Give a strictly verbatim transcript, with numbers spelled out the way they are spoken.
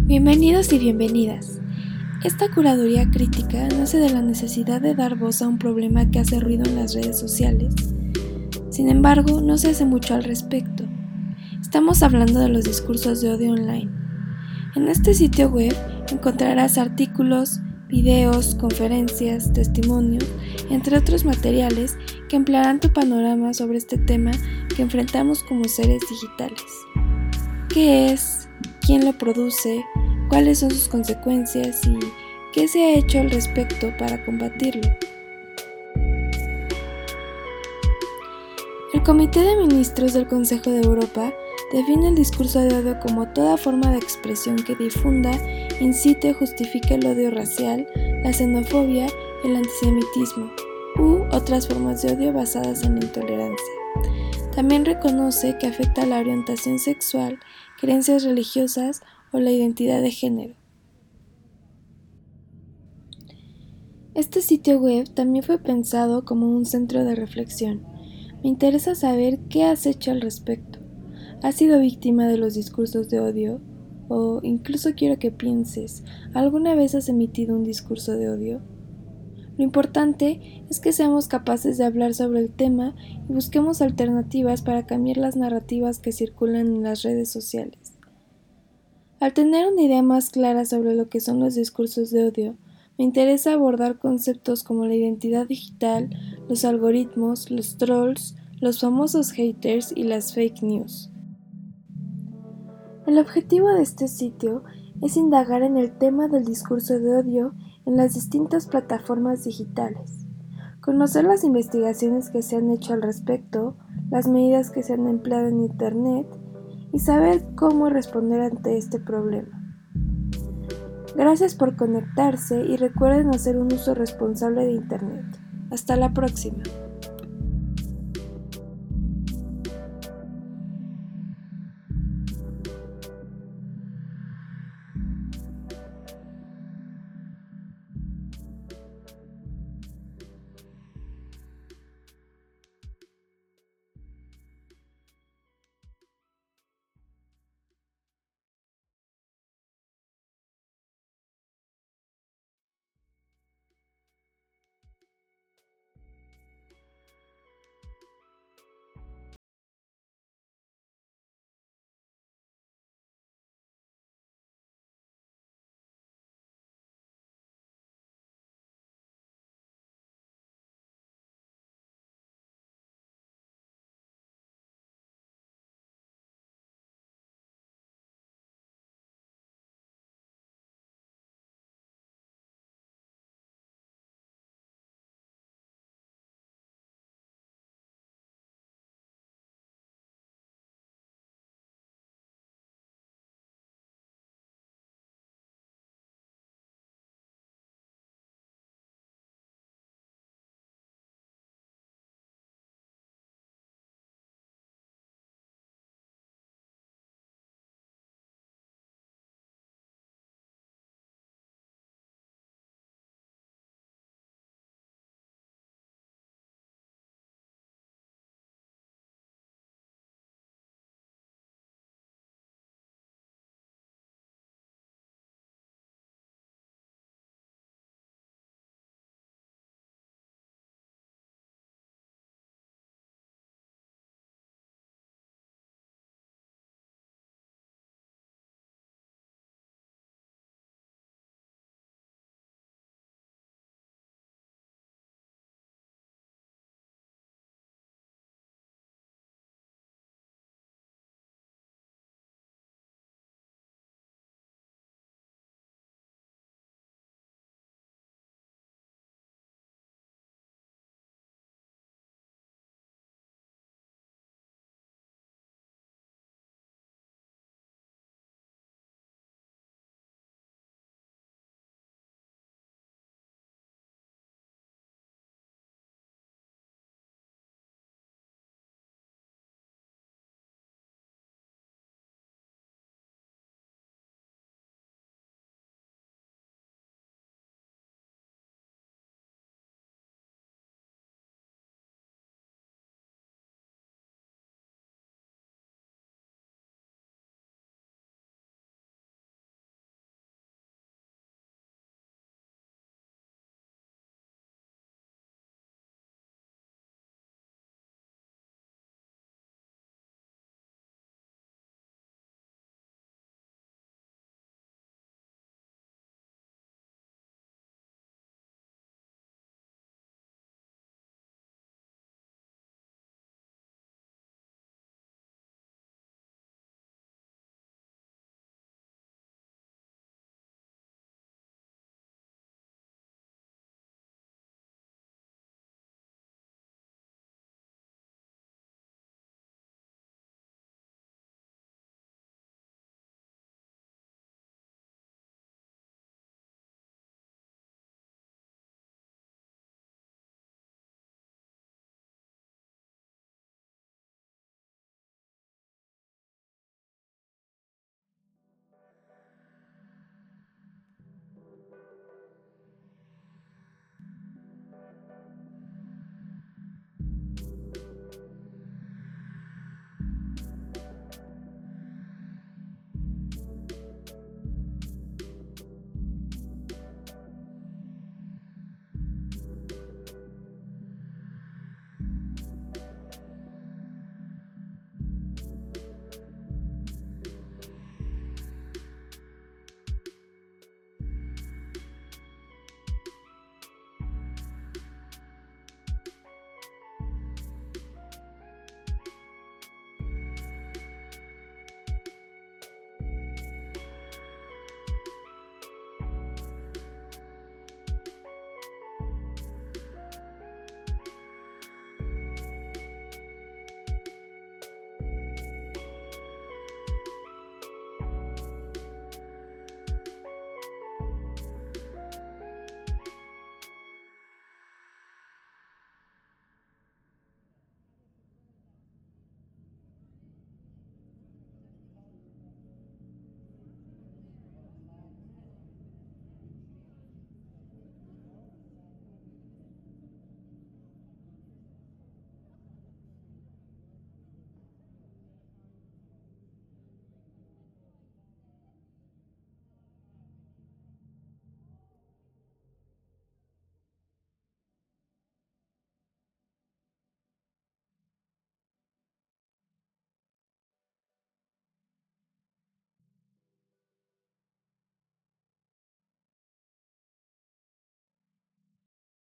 Bienvenidos y bienvenidas. Esta curaduría crítica nace de la necesidad de dar voz a un problema que hace ruido en las redes sociales. Sin embargo, no se hace mucho al respecto. Estamos hablando de los discursos de odio online. En este sitio web encontrarás artículos, videos, conferencias, testimonios, entre otros materiales que ampliarán tu panorama sobre este tema que enfrentamos como seres digitales. ¿Qué es? ¿Quién lo produce? ¿Cuáles son sus consecuencias? ¿Y qué se ha hecho al respecto para combatirlo? El Comité de Ministros del Consejo de Europa define el discurso de odio como toda forma de expresión que difunda, incite o justifique el odio racial, la xenofobia y el antisemitismo, u otras formas de odio basadas en la intolerancia. También reconoce que afecta a la orientación sexual, creencias religiosas o la identidad de género. Este sitio web también fue pensado como un centro de reflexión. Me interesa saber qué has hecho al respecto. ¿Has sido víctima de los discursos de odio? O incluso quiero que pienses, ¿alguna vez has emitido un discurso de odio? Lo importante es que seamos capaces de hablar sobre el tema y busquemos alternativas para cambiar las narrativas que circulan en las redes sociales. Al tener una idea más clara sobre lo que son los discursos de odio, me interesa abordar conceptos como la identidad digital, los algoritmos, los trolls, los famosos haters y las fake news. El objetivo de este sitio es indagar en el tema del discurso de odio en las distintas plataformas digitales, conocer las investigaciones que se han hecho al respecto, las medidas que se han empleado en Internet y saber cómo responder ante este problema. Gracias por conectarse y recuerden hacer un uso responsable de Internet. Hasta la próxima.